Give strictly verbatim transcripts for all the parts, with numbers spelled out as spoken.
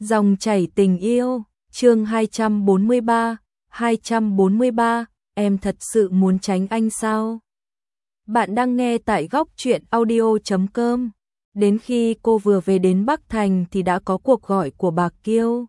Dòng chảy tình yêu, chương hai trăm bốn mươi ba, hai trăm bốn mươi ba, em thật sự muốn tránh anh sao? Bạn đang nghe tại góc truyện audio chấm com. Đến khi cô vừa về đến Bắc Thành thì đã có cuộc gọi của bà Kiêu.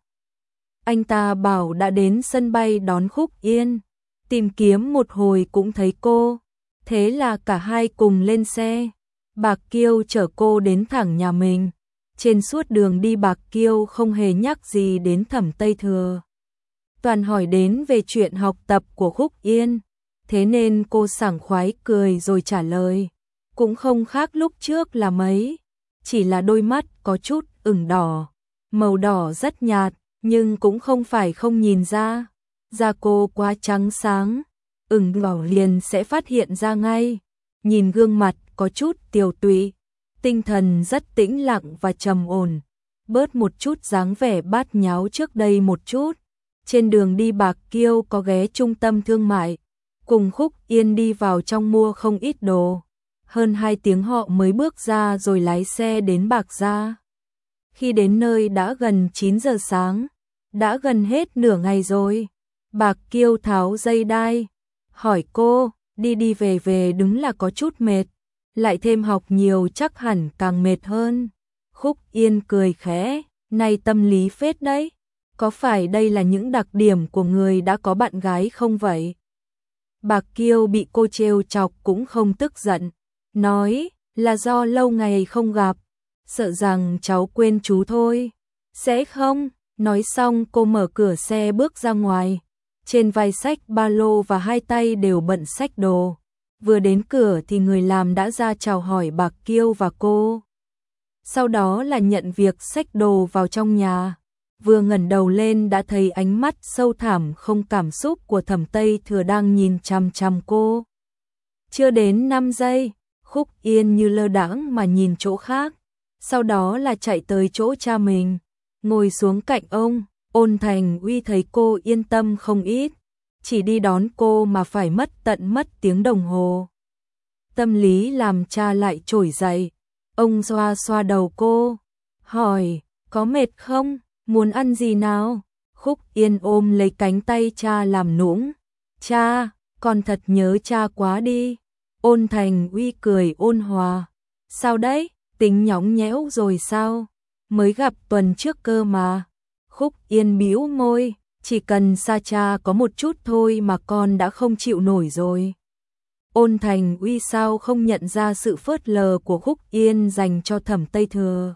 Anh ta bảo đã đến sân bay đón Khúc Yên, tìm kiếm một hồi cũng thấy cô, thế là cả hai cùng lên xe. Bà Kiêu chở cô đến thẳng nhà mình. Trên suốt đường đi bà Kiêu không hề nhắc gì đến Thẩm Tây Thừa. Toàn hỏi đến về chuyện học tập của Khúc Yên, thế nên cô sảng khoái cười rồi trả lời. Cũng không khác lúc trước là mấy, chỉ là đôi mắt có chút ửng đỏ, màu đỏ rất nhạt, nhưng cũng không phải không nhìn ra. Da cô quá trắng sáng, ửng đỏ liền sẽ phát hiện ra ngay. Nhìn gương mặt có chút tiều tụy, tinh thần rất tĩnh lặng và trầm ổn, bớt một chút dáng vẻ bát nháo trước đây một chút. Trên đường đi bà Kiêu có ghé trung tâm thương mại, cùng Khúc Yên đi vào trong mua không ít đồ. Hơn hai tiếng họ mới bước ra rồi lái xe đến Bạc Gia. Khi đến nơi đã gần chín giờ sáng, đã gần hết nửa ngày rồi. Bà Kiêu tháo dây đai, hỏi cô, đi đi về về đúng là có chút mệt, lại thêm học nhiều chắc hẳn càng mệt hơn. Khúc Yên cười khẽ, này tâm lý phết đấy, có phải đây là những đặc điểm của người đã có bạn gái không vậy? Bà Kiêu bị cô trêu chọc cũng không tức giận, nói là do lâu ngày không gặp, sợ rằng cháu quên chú thôi. Sẽ không, nói xong cô mở cửa xe bước ra ngoài, trên vai xách ba lô và hai tay đều bận xách đồ. Vừa đến cửa thì người làm đã ra chào hỏi bà Kiêu và cô. Sau đó là nhận việc xách đồ vào trong nhà. Vừa ngẩng đầu lên đã thấy ánh mắt sâu thẳm không cảm xúc của Thẩm Tây Thừa đang nhìn chằm chằm cô. Chưa đến năm giây, Khúc Yên như lơ đãng mà nhìn chỗ khác, sau đó là chạy tới chỗ cha mình, ngồi xuống cạnh ông. Ôn Thành Uy thấy cô yên tâm không ít, chỉ đi đón cô mà phải mất tận mất tiếng đồng hồ. Tâm lý làm cha lại trỗi dậy, ông xoa xoa đầu cô, hỏi, có mệt không, muốn ăn gì nào? Khúc Yên ôm lấy cánh tay cha làm nũng, cha, con thật nhớ cha quá đi. Ôn Thành Uy cười ôn hòa, sao đấy, tính nhõng nhẽo rồi sao, mới gặp tuần trước cơ mà. Khúc Yên bĩu môi, chỉ cần xa cha có một chút thôi mà con đã không chịu nổi rồi. Ôn Thành Uy sao không nhận ra sự phớt lờ của Khúc Yên dành cho Thẩm Tây Thừa.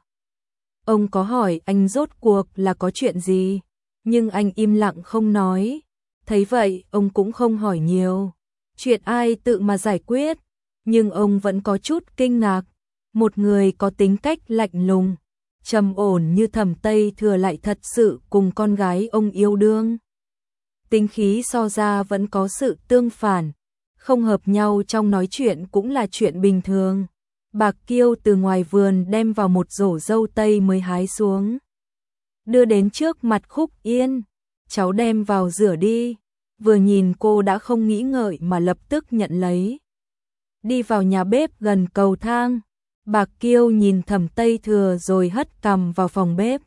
Ông có hỏi anh rốt cuộc là có chuyện gì, nhưng anh im lặng không nói. Thấy vậy ông cũng không hỏi nhiều, chuyện ai tự mà giải quyết. Nhưng ông vẫn có chút kinh ngạc, một người có tính cách lạnh lùng, trầm ổn như Thẩm Tây Thừa lại thật sự cùng con gái ông yêu đương. Tính khí so ra vẫn có sự tương phản, không hợp nhau trong nói chuyện cũng là chuyện bình thường. Bà Kiêu từ ngoài vườn đem vào một rổ dâu tây mới hái xuống, đưa đến trước mặt Khúc Yên, cháu đem vào rửa đi. Vừa nhìn cô đã không nghĩ ngợi mà lập tức nhận lấy. Đi vào nhà bếp gần cầu thang, bà Kiêu nhìn Thẩm Tây Thừa rồi hất cằm vào phòng bếp.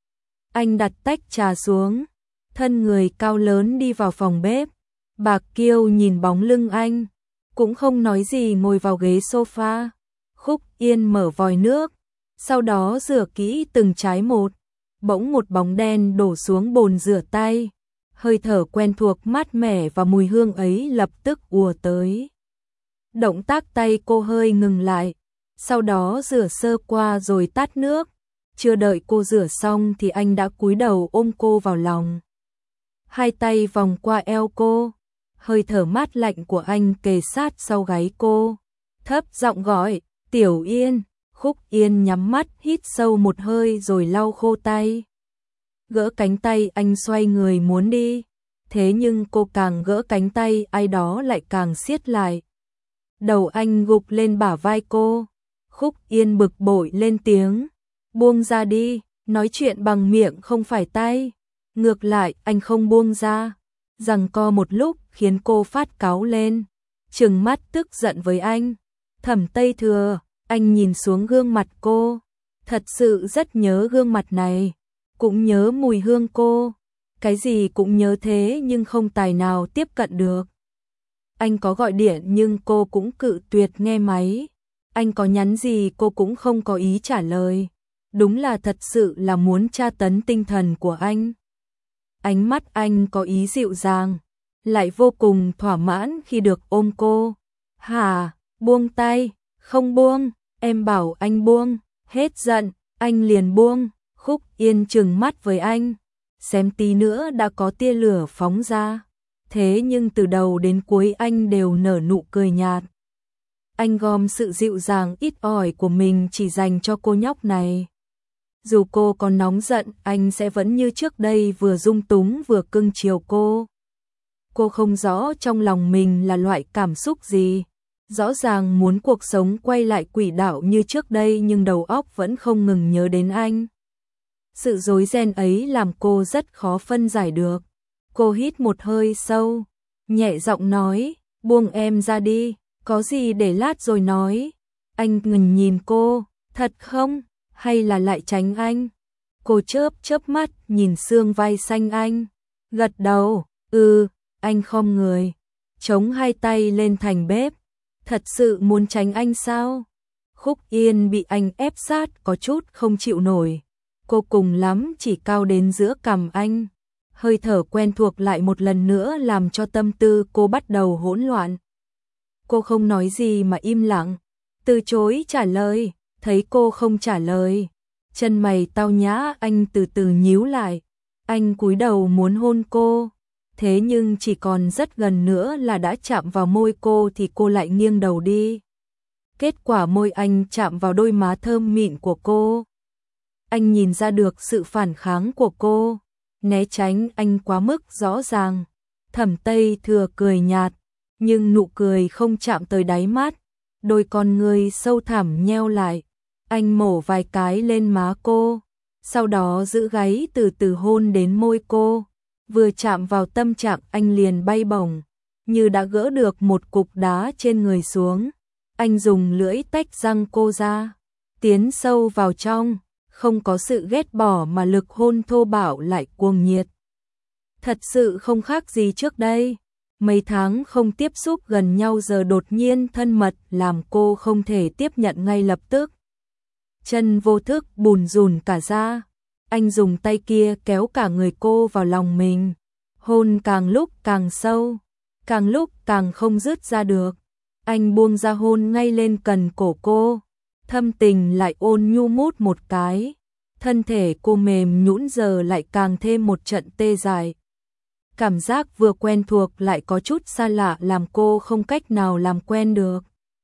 Anh đặt tách trà xuống, thân người cao lớn đi vào phòng bếp. Bà Kiêu nhìn bóng lưng anh, cũng không nói gì ngồi vào ghế sofa. Khúc Yên mở vòi nước, sau đó rửa kỹ từng trái một. Bỗng một bóng đen đổ xuống bồn rửa tay, hơi thở quen thuộc mát mẻ và mùi hương ấy lập tức ùa tới. Động tác tay cô hơi ngừng lại, sau đó rửa sơ qua rồi tát nước. Chưa đợi cô rửa xong thì anh đã cúi đầu ôm cô vào lòng. Hai tay vòng qua eo cô, hơi thở mát lạnh của anh kề sát sau gáy cô. Thấp giọng gọi, Tiểu Yên. Khúc Yên nhắm mắt hít sâu một hơi rồi lau khô tay. Gỡ cánh tay anh xoay người muốn đi, thế nhưng cô càng gỡ cánh tay ai đó lại càng siết lại. Đầu anh gục lên bả vai cô. Khúc Yên bực bội lên tiếng, buông ra đi, nói chuyện bằng miệng không phải tay. Ngược lại anh không buông ra, giằng co một lúc khiến cô phát cáu lên, trừng mắt tức giận với anh. Thẩm Tây Thừa, anh nhìn xuống gương mặt cô, thật sự rất nhớ gương mặt này. cũng nhớ mùi hương cô, cái gì cũng nhớ thế nhưng không tài nào tiếp cận được. Anh có gọi điện nhưng cô cũng cự tuyệt nghe máy. Anh có nhắn gì cô cũng không có ý trả lời. Đúng là thật sự là muốn tra tấn tinh thần của anh. Ánh mắt anh có ý dịu dàng, lại vô cùng thỏa mãn khi được ôm cô. Hả, buông tay, không buông, em bảo anh buông, hết giận, anh liền buông. Khúc Yên trừng mắt với anh, xem tí nữa đã có tia lửa phóng ra. Thế nhưng từ đầu đến cuối anh đều nở nụ cười nhạt. Anh gom sự dịu dàng ít ỏi của mình chỉ dành cho cô nhóc này. Dù cô còn nóng giận, anh sẽ vẫn như trước đây vừa dung túng vừa cưng chiều cô. Cô không rõ trong lòng mình là loại cảm xúc gì. Rõ ràng muốn cuộc sống quay lại quỹ đạo như trước đây nhưng đầu óc vẫn không ngừng nhớ đến anh. Sự rối ren ấy làm cô rất khó phân giải được. Cô hít một hơi sâu, nhẹ giọng nói, buông em ra đi, có gì để lát rồi nói. Anh ngừng nhìn cô, thật không, hay là lại tránh anh? Cô chớp chớp mắt nhìn xương vai xanh anh, gật đầu, ừ, anh khom người, chống hai tay lên thành bếp. Thật sự muốn tránh anh sao? Khúc Yên bị anh ép sát có chút không chịu nổi. Cô cùng lắm chỉ cao đến giữa cằm anh. Hơi thở quen thuộc lại một lần nữa làm cho tâm tư cô bắt đầu hỗn loạn. Cô không nói gì mà im lặng, từ chối trả lời. Thấy cô không trả lời, chân mày tao nhã anh từ từ nhíu lại. Anh cúi đầu muốn hôn cô, thế nhưng chỉ còn rất gần nữa là đã chạm vào môi cô thì cô lại nghiêng đầu đi. Kết quả môi anh chạm vào đôi má thơm mịn của cô. Anh nhìn ra được sự phản kháng của cô, né tránh anh quá mức rõ ràng. Thẩm Tây Thừa cười nhạt, nhưng nụ cười không chạm tới đáy mắt, đôi con ngươi sâu thẳm nheo lại. Anh mổ vài cái lên má cô, sau đó giữ gáy từ từ hôn đến môi cô. Vừa chạm vào tâm trạng anh liền bay bổng, như đã gỡ được một cục đá trên người xuống. Anh dùng lưỡi tách răng cô ra, tiến sâu vào trong, không có sự ghét bỏ mà lực hôn thô bạo lại cuồng nhiệt. Thật sự không khác gì trước đây. Mấy tháng không tiếp xúc gần nhau giờ đột nhiên thân mật làm cô không thể tiếp nhận ngay lập tức. Chân vô thức bùn rùn cả ra. Anh dùng tay kia kéo cả người cô vào lòng mình. Hôn càng lúc càng sâu, càng lúc càng không dứt ra được. Anh buông ra hôn ngay lên cần cổ cô. Thâm tình lại ôn nhu mút một cái. Thân thể cô mềm nhũn giờ lại càng thêm một trận tê dại. Cảm giác vừa quen thuộc lại có chút xa lạ làm cô không cách nào làm quen được.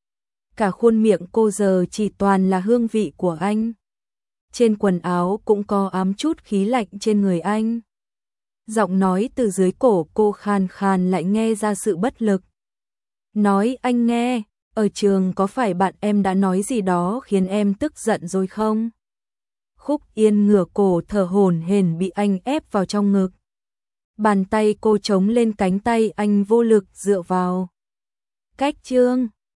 Cả khuôn miệng cô giờ chỉ toàn là hương vị của anh. Trên quần áo cũng có ám chút khí lạnh trên người anh. Giọng nói từ dưới cổ cô khàn khàn lại nghe ra sự bất lực. Nói anh nghe, ở trường có phải bạn em đã nói gì đó khiến em tức giận rồi không? Khúc Yên ngửa cổ thở hổn hển bị anh ép vào trong ngực. Bàn tay cô chống lên cánh tay anh vô lực dựa vào. Cách chương